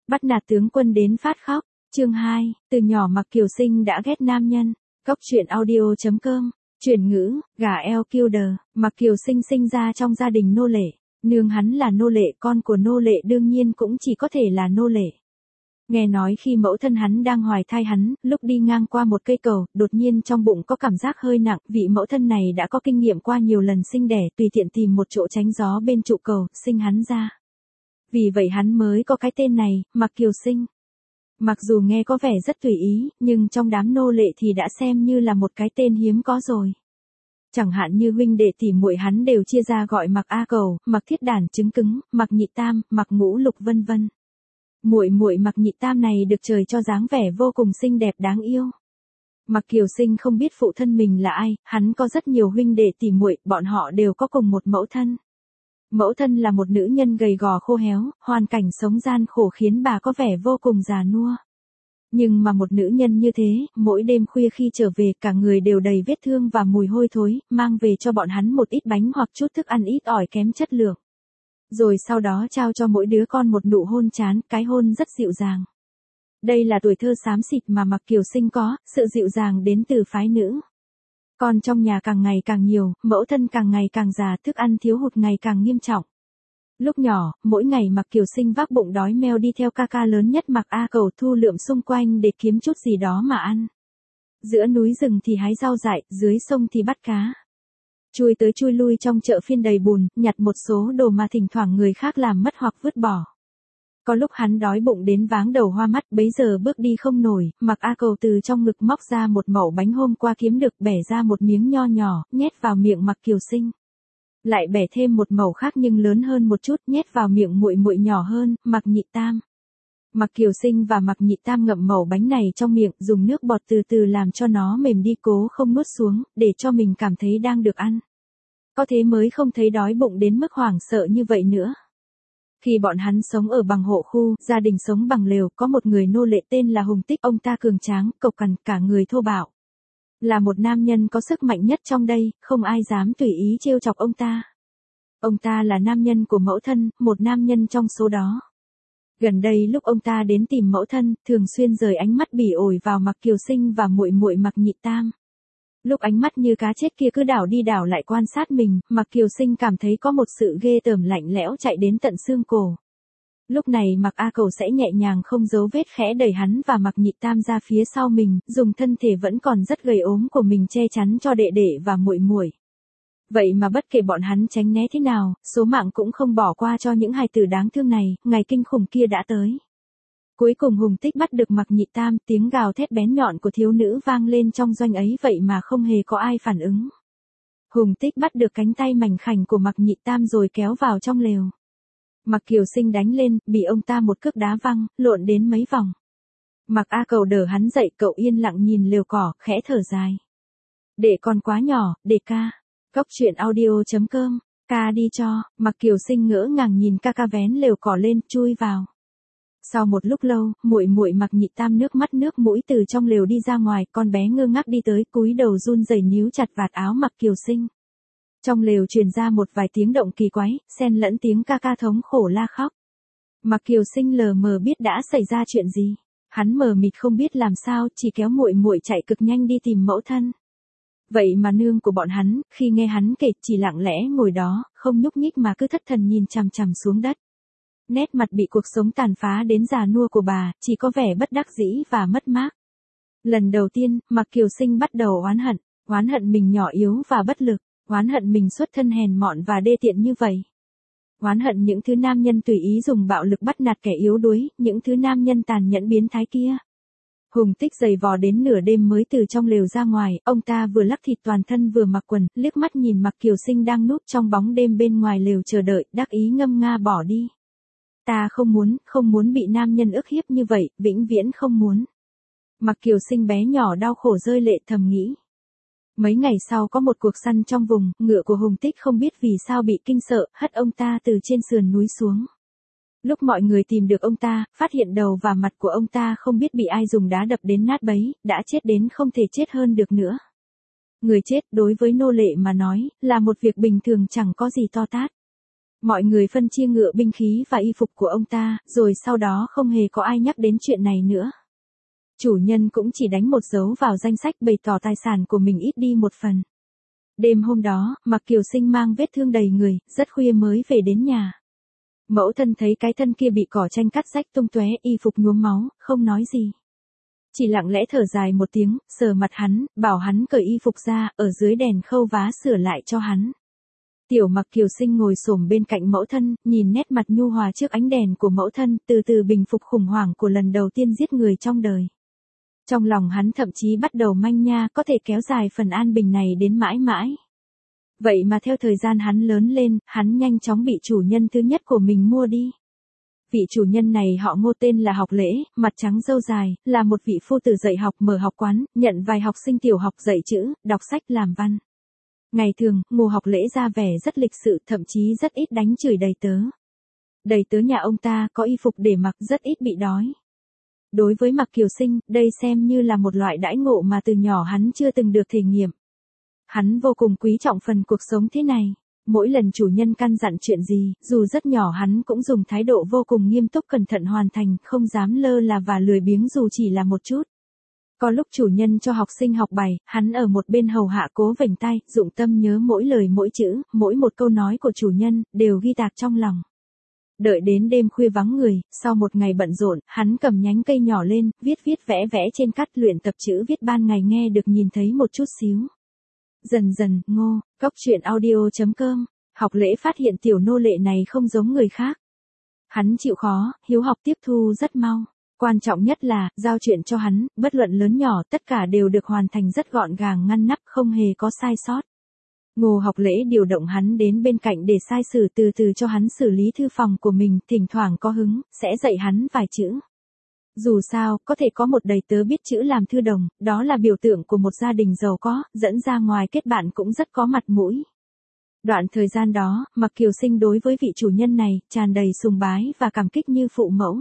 Bắt nạt tướng quân đến phát khóc. Chương 2, từ nhỏ Mạc Kiều Sinh đã ghét nam nhân. Cốc truyện audio.com. Chuyển ngữ, gà eo Kilder. Mạc Kiều Sinh sinh ra trong gia đình nô lệ. Nương hắn là nô lệ, con của nô lệ đương nhiên cũng chỉ có thể là nô lệ. Nghe nói khi mẫu thân hắn đang hoài thai hắn, lúc đi ngang qua một cây cầu, đột nhiên trong bụng có cảm giác hơi nặng, vị mẫu thân này đã có kinh nghiệm qua nhiều lần sinh đẻ, tùy tiện tìm một chỗ tránh gió bên trụ cầu, sinh hắn ra. Vì vậy hắn mới có cái tên này, Mạc Kiều Sinh. Mặc dù nghe có vẻ rất tùy ý, nhưng trong đám nô lệ thì đã xem như là một cái tên hiếm có rồi. Chẳng hạn như huynh đệ tỷ muội hắn đều chia ra gọi Mạc A Cầu, Mạc Thiết Đản trứng cứng, Mạc Nhị Tam, Mạc Ngũ Lục vân vân. Muội muội Mạc Nhị Tam này được trời cho dáng vẻ vô cùng xinh đẹp đáng yêu. Mạc Kiều Sinh không biết phụ thân mình là ai, hắn có rất nhiều huynh đệ tỷ muội, bọn họ đều có cùng một mẫu thân. Mẫu thân là một nữ nhân gầy gò khô héo, hoàn cảnh sống gian khổ khiến bà có vẻ vô cùng già nua. Nhưng mà một nữ nhân như thế, mỗi đêm khuya khi trở về cả người đều đầy vết thương và mùi hôi thối, mang về cho bọn hắn một ít bánh hoặc chút thức ăn ít ỏi kém chất lượng. Rồi sau đó trao cho mỗi đứa con một nụ hôn chán, cái hôn rất dịu dàng. Đây là tuổi thơ xám xịt mà Mạc Kiều Sinh có, sự dịu dàng đến từ phái nữ. Con trong nhà càng ngày càng nhiều, mẫu thân càng ngày càng già, thức ăn thiếu hụt ngày càng nghiêm trọng. Lúc nhỏ, mỗi ngày Mạc Kiều Sinh vác bụng đói meo đi theo ca ca lớn nhất Mạc A Cầu thu lượm xung quanh để kiếm chút gì đó mà ăn. Giữa núi rừng thì hái rau dại, dưới sông thì bắt cá. Chui tới chui lui trong chợ phiên đầy bùn, nhặt một số đồ mà thỉnh thoảng người khác làm mất hoặc vứt bỏ. Có lúc hắn đói bụng đến váng đầu hoa mắt, bấy giờ bước đi không nổi, Mạc A Cầu từ trong ngực móc ra một mẩu bánh hôm qua kiếm được, bẻ ra một miếng nho nhỏ, nhét vào miệng Mạc Kiều Sinh. Lại bẻ thêm một mẩu khác nhưng lớn hơn một chút, nhét vào miệng muội muội nhỏ hơn, Mạc Nhị Tam. Mạc Kiều Sinh và Mạc Nhị Tam ngậm mẩu bánh này trong miệng, dùng nước bọt từ từ làm cho nó mềm đi, cố không nuốt xuống, để cho mình cảm thấy đang được ăn. Có thế mới không thấy đói bụng đến mức hoảng sợ như vậy nữa. Khi bọn hắn sống ở bằng hộ khu, gia đình sống bằng lều, có một người nô lệ tên là Hùng Tích, ông ta cường tráng, cộc cằn, cả người thô bạo. Là một nam nhân có sức mạnh nhất trong đây, không ai dám tùy ý trêu chọc ông ta. Ông ta là nam nhân của mẫu thân, một nam nhân trong số đó. Gần đây lúc ông ta đến tìm mẫu thân, thường xuyên rời ánh mắt bỉ ổi vào Mạc Kiều Sinh và muội muội Mạc Nhị Tam. Lúc ánh mắt như cá chết kia cứ đảo đi đảo lại quan sát mình, Mạc Kiều Sinh cảm thấy có một sự ghê tởm lạnh lẽo chạy đến tận xương cổ. Lúc này Mạc A Cầu sẽ nhẹ nhàng không giấu vết khẽ đẩy hắn và Mạc Nhị Tam ra phía sau mình, dùng thân thể vẫn còn rất gầy ốm của mình che chắn cho đệ đệ và muội muội. Vậy mà bất kể bọn hắn tránh né thế nào, số mạng cũng không bỏ qua cho những hài tử đáng thương này, ngày kinh khủng kia đã tới. Cuối cùng Hùng Tích bắt được Mạc Nhị Tam, tiếng gào thét bén nhọn của thiếu nữ vang lên trong doanh ấy, vậy mà không hề có ai phản ứng. Hùng Tích bắt được cánh tay mảnh khảnh của Mạc Nhị Tam rồi kéo vào trong lều. Mạc Kiều Sinh đánh lên, bị ông ta một cước đá văng, lộn đến mấy vòng. Mạc A Cầu đỡ hắn dậy, cậu yên lặng nhìn lều cỏ, khẽ thở dài. Để con quá nhỏ, để ca. Cốc truyện audio.com, ca đi cho. Mạc Kiều Sinh ngỡ ngàng nhìn ca ca vén lều cỏ lên, chui vào. Sau một lúc lâu, muội muội Mạc Nhị Tam nước mắt nước mũi từ trong lều đi ra ngoài, con bé ngơ ngác đi tới, cúi đầu run rẩy níu chặt vạt áo Mạc Kiều Sinh. Trong lều truyền ra một vài tiếng động kỳ quái, xen lẫn tiếng ca ca thống khổ la khóc. Mạc Kiều Sinh lờ mờ biết đã xảy ra chuyện gì. Hắn mờ mịt không biết làm sao, chỉ kéo muội muội chạy cực nhanh đi tìm mẫu thân. Vậy mà nương của bọn hắn, khi nghe hắn kể, chỉ lặng lẽ ngồi đó, không nhúc nhích mà cứ thất thần nhìn chằm chằm xuống đất. Nét mặt bị cuộc sống tàn phá đến già nua của bà, chỉ có vẻ bất đắc dĩ và mất mát. Lần đầu tiên, Mạc Kiều Sinh bắt đầu oán hận mình nhỏ yếu và bất lực, oán hận mình xuất thân hèn mọn và đê tiện như vậy. Oán hận những thứ nam nhân tùy ý dùng bạo lực bắt nạt kẻ yếu đuối, những thứ nam nhân tàn nhẫn biến thái kia. Hùng Tích giày vò đến nửa đêm mới từ trong lều ra ngoài, ông ta vừa lắc thịt toàn thân vừa mặc quần, liếc mắt nhìn Mạc Kiều Sinh đang núp trong bóng đêm bên ngoài lều chờ đợi, đắc ý ngâm nga bỏ đi. Ta không muốn bị nam nhân ức hiếp như vậy, vĩnh viễn không muốn. Mạc Kiều Sinh bé nhỏ đau khổ rơi lệ thầm nghĩ. Mấy ngày sau có một cuộc săn trong vùng, ngựa của Hùng Tích không biết vì sao bị kinh sợ, hất ông ta từ trên sườn núi xuống. Lúc mọi người tìm được ông ta, phát hiện đầu và mặt của ông ta không biết bị ai dùng đá đập đến nát bấy, đã chết đến không thể chết hơn được nữa. Người chết đối với nô lệ mà nói, là một việc bình thường chẳng có gì to tát. Mọi người phân chia ngựa binh khí và y phục của ông ta, rồi sau đó không hề có ai nhắc đến chuyện này nữa. Chủ nhân cũng chỉ đánh một dấu vào danh sách bày tỏ tài sản của mình ít đi một phần. Đêm hôm đó, Mạc Kiều Sinh mang vết thương đầy người, rất khuya mới về đến nhà. Mẫu thân thấy cái thân kia bị cỏ tranh cắt rách tung tóe, y phục nhuốm máu, không nói gì. Chỉ lặng lẽ thở dài một tiếng, sờ mặt hắn, bảo hắn cởi y phục ra, ở dưới đèn khâu vá sửa lại cho hắn. Tiểu Mạc Kiều Sinh ngồi xổm bên cạnh mẫu thân, nhìn nét mặt nhu hòa trước ánh đèn của mẫu thân, từ từ bình phục khủng hoảng của lần đầu tiên giết người trong đời. Trong lòng hắn thậm chí bắt đầu manh nha có thể kéo dài phần an bình này đến mãi mãi. Vậy mà theo thời gian hắn lớn lên, hắn nhanh chóng bị chủ nhân thứ nhất của mình mua đi. Vị chủ nhân này họ Ngô, tên là Học Lễ, mặt trắng râu dài, là một vị phu tử dạy học mở học quán, nhận vài học sinh tiểu học dạy chữ, đọc sách làm văn. Ngày thường, Ngô Học Lễ ra vẻ rất lịch sự, thậm chí rất ít đánh chửi đầy tớ. Đầy tớ nhà ông ta có y phục để mặc, rất ít bị đói. Đối với Mạc Kiều Sinh, đây xem như là một loại đãi ngộ mà từ nhỏ hắn chưa từng được thể nghiệm. Hắn vô cùng quý trọng phần cuộc sống thế này. Mỗi lần chủ nhân căn dặn chuyện gì, dù rất nhỏ hắn cũng dùng thái độ vô cùng nghiêm túc cẩn thận hoàn thành, không dám lơ là và lười biếng dù chỉ là một chút. Có lúc chủ nhân cho học sinh học bài, hắn ở một bên hầu hạ cố vểnh tay, dụng tâm nhớ mỗi lời mỗi chữ, mỗi một câu nói của chủ nhân, đều ghi tạc trong lòng. Đợi đến đêm khuya vắng người, sau một ngày bận rộn, hắn cầm nhánh cây nhỏ lên, viết vẽ vẽ trên cát, luyện tập chữ viết ban ngày nghe được nhìn thấy một chút xíu. Dần dần, Cóc truyện audio.com, Học Lễ phát hiện tiểu nô lệ này không giống người khác. Hắn chịu khó, hiếu học tiếp thu rất mau. Quan trọng nhất là, giao chuyện cho hắn, bất luận lớn nhỏ, tất cả đều được hoàn thành rất gọn gàng ngăn nắp, không hề có sai sót. Ngô Học Lễ điều động hắn đến bên cạnh để sai sử, từ từ cho hắn xử lý thư phòng của mình, thỉnh thoảng có hứng, sẽ dạy hắn vài chữ. Dù sao, có thể có một đầy tớ biết chữ làm thư đồng, đó là biểu tượng của một gia đình giàu có, dẫn ra ngoài kết bạn cũng rất có mặt mũi. Đoạn thời gian đó, Mạc Kiều Sinh đối với vị chủ nhân này, tràn đầy sùng bái và cảm kích như phụ mẫu.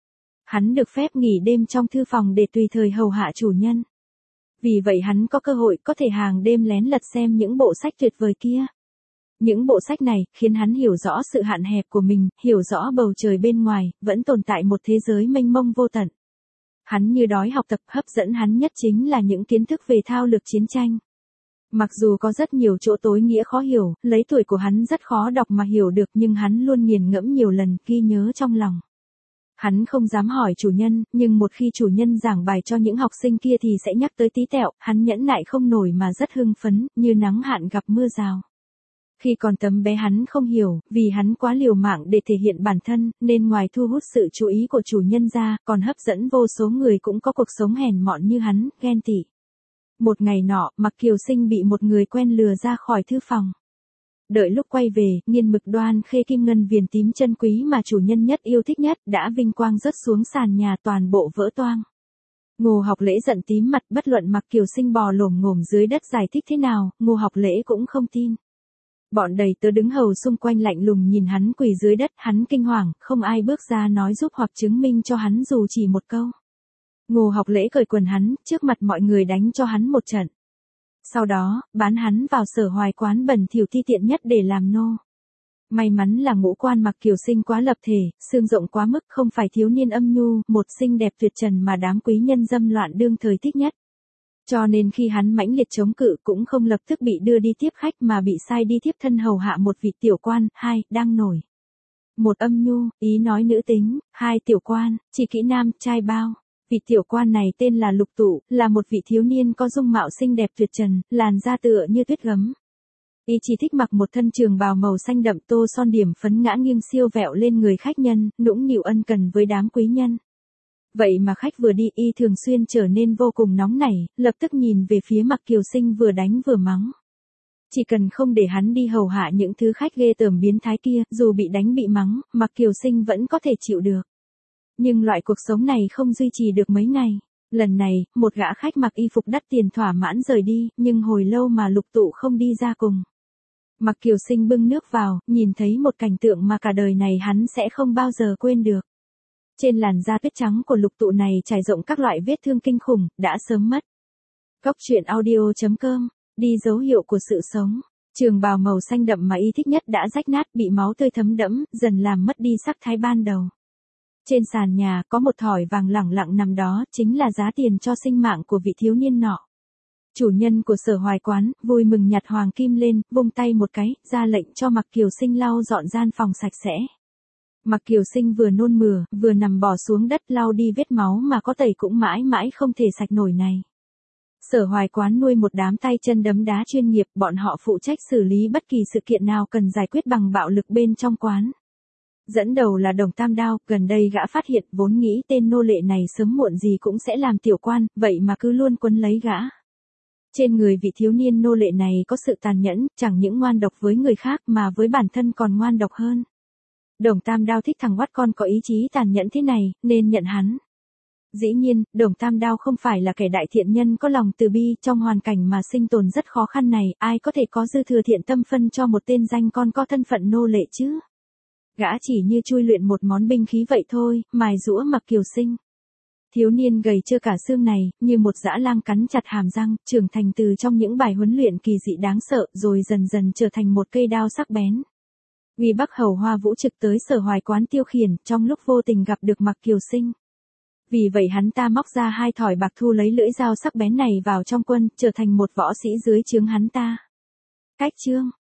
Hắn được phép nghỉ đêm trong thư phòng để tùy thời hầu hạ chủ nhân. Vì vậy hắn có cơ hội có thể hàng đêm lén lật xem những bộ sách tuyệt vời kia. Những bộ sách này khiến hắn hiểu rõ sự hạn hẹp của mình, hiểu rõ bầu trời bên ngoài, vẫn tồn tại một thế giới mênh mông vô tận. Hắn như đói học tập, hấp dẫn hắn nhất chính là những kiến thức về thao lược chiến tranh. Mặc dù có rất nhiều chỗ tối nghĩa khó hiểu, lấy tuổi của hắn rất khó đọc mà hiểu được, nhưng hắn luôn nghiền ngẫm nhiều lần, ghi nhớ trong lòng. Hắn không dám hỏi chủ nhân, nhưng một khi chủ nhân giảng bài cho những học sinh kia thì sẽ nhắc tới tí tẹo, hắn nhẫn nại không nổi mà rất hưng phấn, như nắng hạn gặp mưa rào. Khi còn tấm bé hắn không hiểu, vì hắn quá liều mạng để thể hiện bản thân, nên ngoài thu hút sự chú ý của chủ nhân ra, còn hấp dẫn vô số người cũng có cuộc sống hèn mọn như hắn, ghen tị. Một ngày nọ, Mạc Kiều Sinh bị một người quen lừa ra khỏi thư phòng. Đợi lúc quay về, nghiên mực đoan khê kim ngân viền tím chân quý mà chủ nhân nhất yêu thích nhất, đã vinh quang rớt xuống sàn nhà, toàn bộ vỡ toang. Ngô Học Lễ giận tím mặt, bất luận Mạc Kiều Sinh bò lồm ngồm dưới đất giải thích thế nào, Ngô Học Lễ cũng không tin. Bọn đầy tớ đứng hầu xung quanh lạnh lùng nhìn hắn quỳ dưới đất, hắn kinh hoàng, không ai bước ra nói giúp hoặc chứng minh cho hắn dù chỉ một câu. Ngô Học Lễ cởi quần hắn, trước mặt mọi người đánh cho hắn một trận. Sau đó, bán hắn vào Sở Hoài quán bẩn thỉu ti tiện nhất để làm nô. May mắn là ngũ quan Mạc Kiều Sinh quá lập thể, xương rộng quá mức, không phải thiếu niên âm nhu, một xinh đẹp tuyệt trần mà đám quý nhân dâm loạn đương thời thích nhất. Cho nên khi hắn mãnh liệt chống cự cũng không lập tức bị đưa đi tiếp khách mà bị sai đi tiếp thân hầu hạ một vị tiểu quan, hai, đang nổi. Một âm nhu, ý nói nữ tính, hai tiểu quan, chỉ kỹ nam, trai bao. Vị tiểu quan này tên là Lục Tụ, là một vị thiếu niên có dung mạo xinh đẹp tuyệt trần, làn da tựa như tuyết gấm. Y chỉ thích mặc một thân trường bào màu xanh đậm tô son điểm phấn ngã nghiêng siêu vẹo lên người khách nhân, nũng nịu ân cần với đám quý nhân. Vậy mà khách vừa đi, y thường xuyên trở nên vô cùng nóng nảy, lập tức nhìn về phía Mạc Kiều Sinh vừa đánh vừa mắng. Chỉ cần không để hắn đi hầu hạ những thứ khách ghê tởm biến thái kia, dù bị đánh bị mắng, Mạc Kiều Sinh vẫn có thể chịu được. Nhưng loại cuộc sống này không duy trì được mấy ngày. Lần này, một gã khách mặc y phục đắt tiền thỏa mãn rời đi, nhưng hồi lâu mà Lục Tụ không đi ra cùng. Mạc Kiều Sinh bưng nước vào, nhìn thấy một cảnh tượng mà cả đời này hắn sẽ không bao giờ quên được. Trên làn da tuyết trắng của Lục Tụ này trải rộng các loại vết thương kinh khủng, đã sớm mất. Cóc truyện audio.com, đi dấu hiệu của sự sống. Trường bào màu xanh đậm mà y thích nhất đã rách nát, bị máu tươi thấm đẫm, dần làm mất đi sắc thái ban đầu. Trên sàn nhà có một thỏi vàng lẳng lặng nằm đó, chính là giá tiền cho sinh mạng của vị thiếu niên nọ. Chủ nhân của Sở Hoài Quán vui mừng nhặt hoàng kim lên, vung tay một cái, ra lệnh cho Mạc Kiều Sinh lau dọn gian phòng sạch sẽ. Mạc Kiều Sinh vừa nôn mửa, vừa nằm bò xuống đất lau đi vết máu mà có tẩy cũng mãi mãi không thể sạch nổi này. Sở Hoài Quán nuôi một đám tay chân đấm đá chuyên nghiệp, bọn họ phụ trách xử lý bất kỳ sự kiện nào cần giải quyết bằng bạo lực bên trong quán. Dẫn đầu là Đồng Tam Đao, gần đây gã phát hiện vốn nghĩ tên nô lệ này sớm muộn gì cũng sẽ làm tiểu quan, vậy mà cứ luôn quấn lấy gã. Trên người vị thiếu niên nô lệ này có sự tàn nhẫn, chẳng những ngoan độc với người khác mà với bản thân còn ngoan độc hơn. Đồng Tam Đao thích thằng oắt con có ý chí tàn nhẫn thế này, nên nhận hắn. Dĩ nhiên, Đồng Tam Đao không phải là kẻ đại thiện nhân có lòng từ bi, trong hoàn cảnh mà sinh tồn rất khó khăn này, ai có thể có dư thừa thiện tâm phân cho một tên danh con có thân phận nô lệ chứ? Gã chỉ như chui luyện một món binh khí vậy thôi, mài giũa Mạc Kiều Sinh. Thiếu niên gầy trơ cả xương này, như một dã lang cắn chặt hàm răng, trưởng thành từ trong những bài huấn luyện kỳ dị đáng sợ, rồi dần dần trở thành một cây đao sắc bén. Uy Bắc Hầu Hoa Vũ trực tới Sở Hoài Quán tiêu khiển, trong lúc vô tình gặp được Mạc Kiều Sinh. Vì vậy hắn ta móc ra 2 thỏi bạc thu lấy lưỡi dao sắc bén này vào trong quân, trở thành một võ sĩ dưới trướng hắn ta. Cách chương